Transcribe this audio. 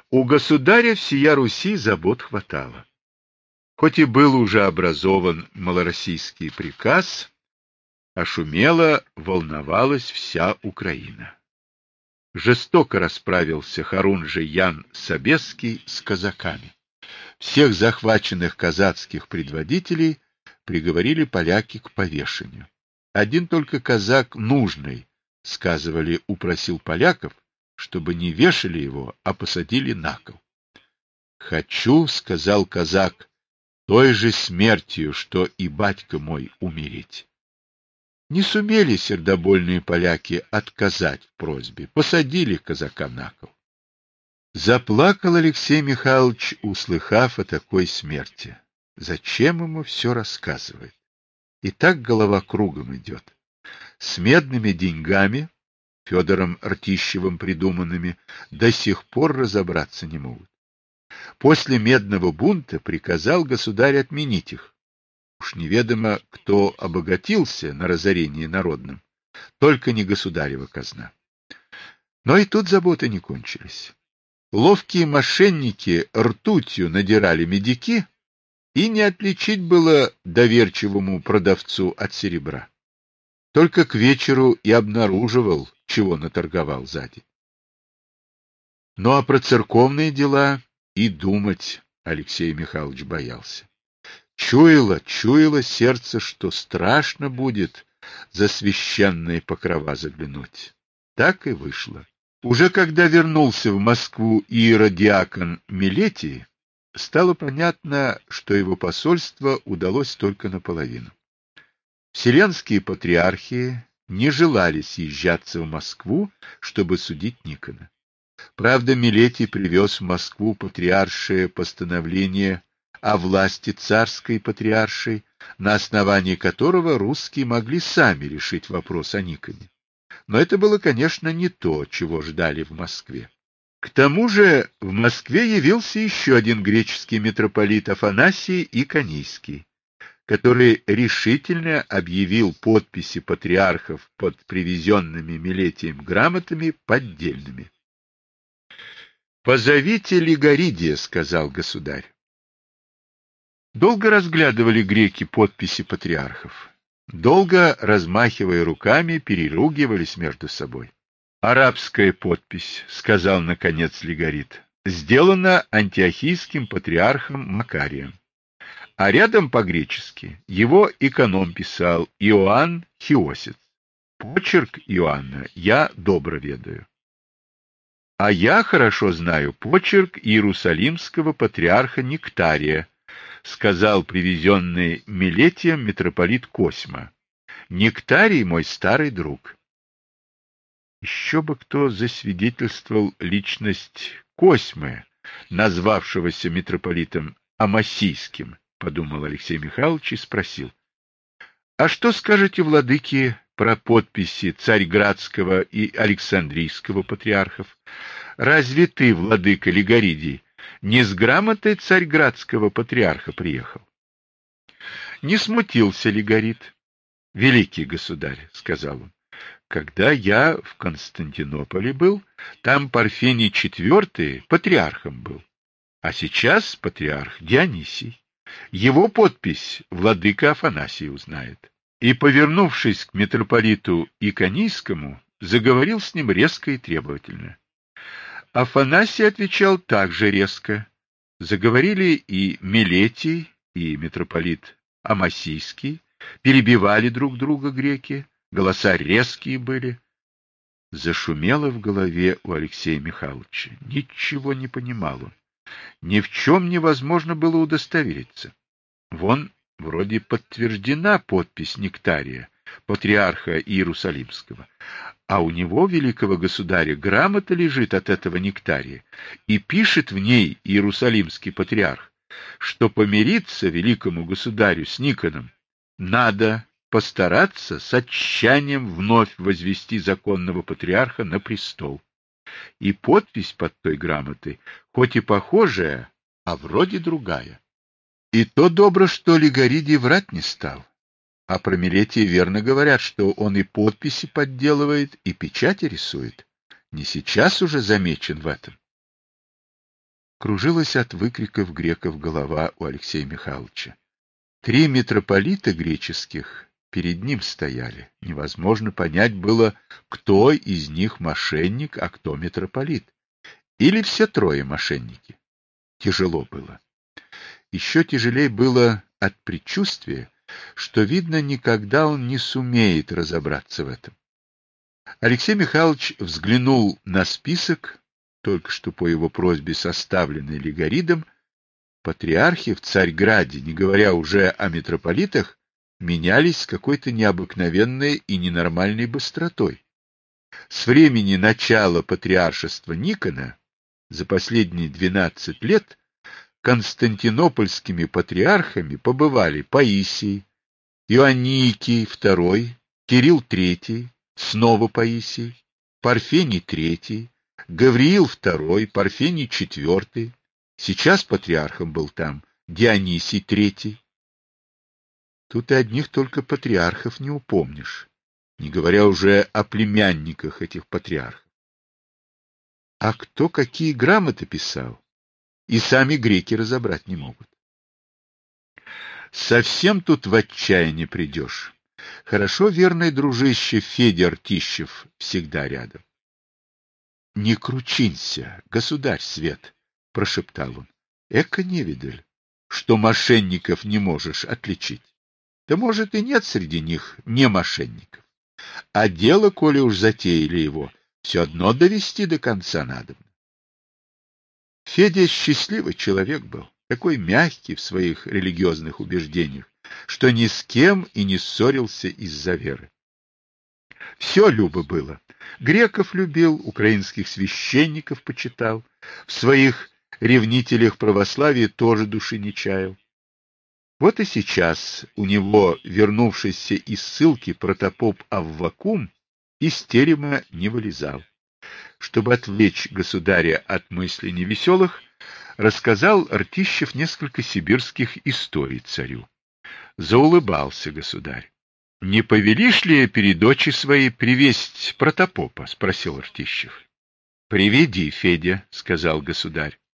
У государя всея Руси забот хватало. Хоть и был уже образован малороссийский приказ, а шумела, волновалась вся Украина. Жестоко расправился Хорунжий Ян Собесский с казаками. Всех захваченных казацких предводителей приговорили поляки к повешению. Один только казак Нужный, сказывали, упросил поляков, чтобы не вешали его, а посадили на кол. «Хочу, — сказал казак, — той же смертью, что и батька мой, умереть». Не сумели сердобольные поляки отказать в просьбе, посадили казака на кол. Заплакал Алексей Михайлович, услыхав о такой смерти. Зачем ему все рассказывает? И так голова кругом идет. С медными деньгами, Федором Ртищевым придуманными, до сих пор разобраться не могут. После медного бунта приказал государь отменить их. Уж неведомо, кто обогатился на разорении народном, только не государева казна. Но и тут заботы не кончились. Ловкие мошенники ртутью надирали медики, и не отличить было доверчивому продавцу от серебра. Только к вечеру и обнаруживал, чего наторговал сзади. Ну а про церковные дела и думать Алексей Михайлович боялся. Чуяло сердце, что страшно будет за священные покрова заглянуть. Так и вышло. Уже когда вернулся в Москву иеродиакон Милетий, стало понятно, что его посольство удалось только наполовину. Вселенские патриархи не желали съезжаться в Москву, чтобы судить Никона. Правда, Милетий привез в Москву патриаршее постановление о власти царской патриаршей, на основании которого русские могли сами решить вопрос о Никоне. Но это было, конечно, не то, чего ждали в Москве. К тому же в Москве явился еще один греческий митрополит Афанасий Иконийский, который решительно объявил подписи патриархов под привезенными Милетием грамотами поддельными. «Позовите Лигоридия», — сказал государь. Долго разглядывали греки подписи патриархов. Долго, размахивая руками, переругивались между собой. «Арабская подпись», — сказал наконец Лигорид, — «сделана антиохийским патриархом Макарием». А рядом по-гречески его эконом писал Иоанн Хиосец. Почерк Иоанна я добро ведаю. А я хорошо знаю почерк иерусалимского патриарха Нектария, сказал привезенный Милетием митрополит Косьма. Нектарий мой старый друг. Еще бы кто засвидетельствовал личность Косьмы, назвавшегося митрополитом Амасийским, подумал Алексей Михайлович и спросил: а что скажете, владыки, про подписи Царьградского и Александрийского патриархов? Разве ты, владыка Лигоридий, не с грамотой Царьградского патриарха приехал? Не смутился Лигорид. Великий государь, сказал он, когда я в Константинополе был, там Парфений IV патриархом был, а сейчас патриарх Дионисий. Его подпись владыка Афанасий узнает. И, повернувшись к митрополиту Иконийскому, заговорил с ним резко и требовательно. Афанасий отвечал также резко. Заговорили и Милетий, и митрополит Амасийский, перебивали друг друга греки, голоса резкие были. Зашумело в голове у Алексея Михайловича. Ничего не понимал он. Ни в чем невозможно было удостовериться. Вон, вроде подтверждена подпись Нектария, патриарха Иерусалимского, а у него, великого государя, грамота лежит от этого Нектария, и пишет в ней Иерусалимский патриарх, что помириться великому государю с Никоном надо постараться с отчаянием вновь возвести законного патриарха на престол. И подпись под той грамотой, хоть и похожая, а вроде другая. И то добро, что Лигоридий врать не стал. А про Милетия верно говорят, что он и подписи подделывает, и печати рисует. Не сейчас уже замечен в этом. Кружилась от выкриков греков голова у Алексея Михайловича. 3 митрополита греческих перед ним стояли. Невозможно понять было, кто из них мошенник, а кто митрополит. Или все трое мошенники. Тяжело было. Еще тяжелее было от предчувствия, что, видно, никогда он не сумеет разобраться в этом. Алексей Михайлович взглянул на список, только что по его просьбе составленный Легоридом. Патриархи в Царьграде, не говоря уже о митрополитах, менялись с какой-то необыкновенной и ненормальной быстротой. С времени начала патриаршества Никона за последние 12 лет константинопольскими патриархами побывали Паисий, Ионикий II, Кирилл III, снова Паисий, Парфений III, Гавриил II, Парфений IV. Сейчас патриархом был там Дионисий III. Тут и одних только патриархов не упомнишь, не говоря уже о племянниках этих патриархов. А кто какие грамоты писал, и сами греки разобрать не могут. Совсем тут в отчаяние придешь. Хорошо верный дружище Федя Ртищев всегда рядом. — Не кручинься, государь свет, — прошептал он. — Эка невидаль, что мошенников не можешь отличить. Да, может, и нет среди них не мошенников. А дело, коли уж затеяли его, все одно довести до конца надо. Федя счастливый человек был, такой мягкий в своих религиозных убеждениях, что ни с кем и не ссорился из-за веры. Все любо было. Греков любил, украинских священников почитал, в своих ревнителях православия тоже души не чаял. Вот и сейчас у него, вернувшийся из ссылки протопоп Аввакум, из терема не вылезал. Чтобы отвлечь государя от мыслей невеселых, рассказал Ртищев несколько сибирских историй царю. Заулыбался государь. — Не повелишь ли перед очи своей привесть протопопа? — спросил Ртищев. — Приведи, Федя, — сказал государь.